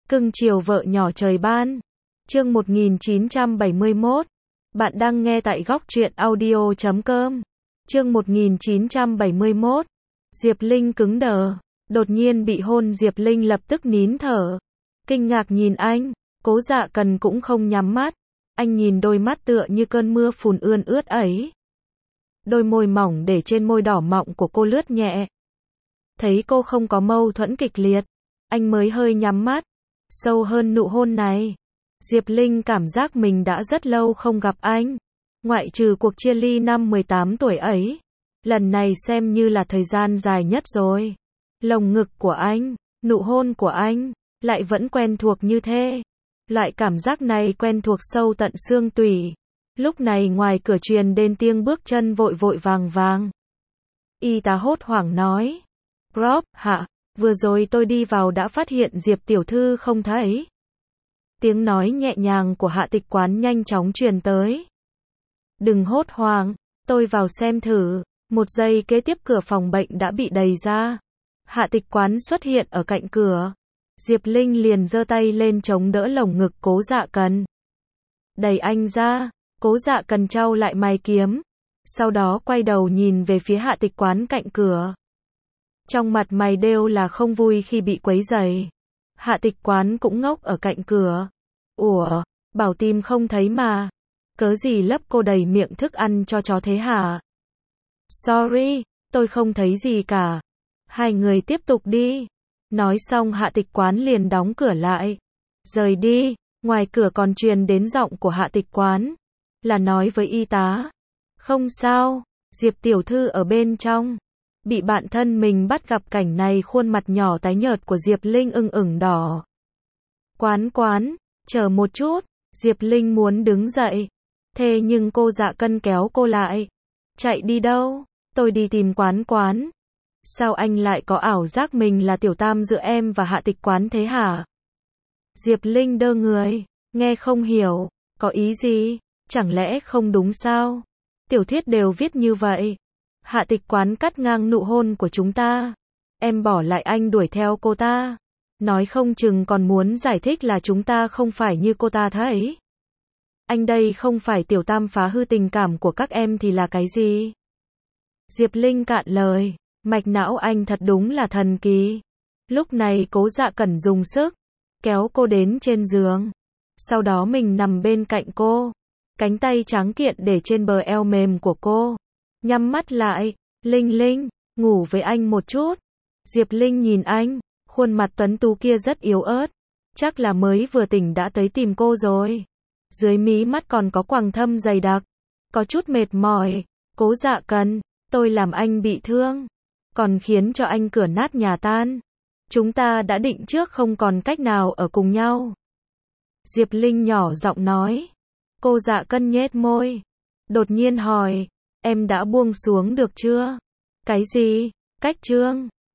Cưng chiều vợ nhỏ trời ban. Chương 1971. Bạn đang nghe tại góc truyện audio.com. Chương 1971. Diệp Linh cứng đờ. Đột nhiên bị hôn, Diệp Linh lập tức nín thở. Kinh ngạc nhìn anh. Cố Dạ Cần cũng không nhắm mắt. Anh nhìn đôi mắt tựa như cơn mưa phùn ươn ướt ấy. Đôi môi mỏng để trên môi đỏ mọng của cô lướt nhẹ. Thấy cô không có mâu thuẫn kịch liệt, anh mới hơi nhắm mắt. Sâu hơn nụ hôn này, Diệp Linh cảm giác mình đã rất lâu không gặp anh. Ngoại trừ cuộc chia ly năm 18 tuổi ấy, lần này xem như là thời gian dài nhất rồi. Lồng ngực của anh, nụ hôn của anh, lại vẫn quen thuộc như thế. Loại cảm giác này quen thuộc sâu tận xương tủy. Lúc này ngoài cửa truyền đến tiếng bước chân vội vội vàng vàng. Y tá hốt hoảng nói. Rob, hạ, vừa rồi tôi đi vào đã phát hiện Diệp tiểu thư không thấy. Tiếng nói nhẹ nhàng của Hạ Tịch Quán nhanh chóng truyền tới. Đừng hốt hoảng, tôi vào xem thử. Một giây kế tiếp cửa phòng bệnh đã bị đẩy ra. Hạ Tịch Quán xuất hiện ở cạnh cửa. Diệp Linh liền giơ tay lên chống đỡ lồng ngực Cố Dạ Cần. Đẩy anh ra. Cố Dạ Cần chau lại mày kiếm. Sau đó quay đầu nhìn về phía Hạ Tịch Quán cạnh cửa. Trong mặt mày đều là không vui khi bị quấy rầy. Hạ Tịch Quán cũng ngốc ở cạnh cửa. Ủa, bảo tìm không thấy mà. Cớ gì lấp cô đầy miệng thức ăn cho chó thế hả? Sorry, tôi không thấy gì cả. Hai người tiếp tục đi. Nói xong Hạ Tịch Quán liền đóng cửa lại. Rời đi, ngoài cửa còn truyền đến giọng của Hạ Tịch Quán. Là nói với y tá. Không sao, Diệp tiểu thư ở bên trong. Bị bạn thân mình bắt gặp cảnh này, khuôn mặt nhỏ tái nhợt của Diệp Linh ửng đỏ. Quán, chờ một chút. Diệp Linh muốn đứng dậy. Thế nhưng cô Dạ Cân kéo cô lại. Chạy đi đâu? Tôi đi tìm Quán. Sao anh lại có ảo giác mình là tiểu tam giữa em và Hạ Tịch Quán thế hả? Diệp Linh đơ người, nghe không hiểu, có ý gì? Chẳng lẽ không đúng sao? Tiểu thuyết đều viết như vậy. Hạ Tịch Quán cắt ngang nụ hôn của chúng ta. Em bỏ lại anh đuổi theo cô ta. Nói không chừng còn muốn giải thích là chúng ta không phải như cô ta thấy. Anh đây không phải tiểu tam phá hư tình cảm của các em thì là cái gì? Diệp Linh cạn lời. Mạch não anh thật đúng là thần kỳ. Lúc này Cố Dạ Cẩn dùng sức kéo cô đến trên giường. Sau đó mình nằm bên cạnh cô. Cánh tay trắng kiện để trên bờ eo mềm của cô. Nhắm mắt lại. Linh, ngủ với anh một chút. Diệp Linh nhìn anh. Khuôn mặt tuấn tú kia rất yếu ớt. Chắc là mới vừa tỉnh đã tới tìm cô rồi. Dưới mí mắt còn có quầng thâm dày đặc. Có chút mệt mỏi. Cố Dạ Cần, tôi làm anh bị thương. Còn khiến cho anh cửa nát nhà tan. Chúng ta đã định trước không còn cách nào ở cùng nhau. Diệp Linh nhỏ giọng nói. Cô Dạ Cân nhếch môi. Đột nhiên hỏi. Em đã buông xuống được chưa? Cái gì? Cách chương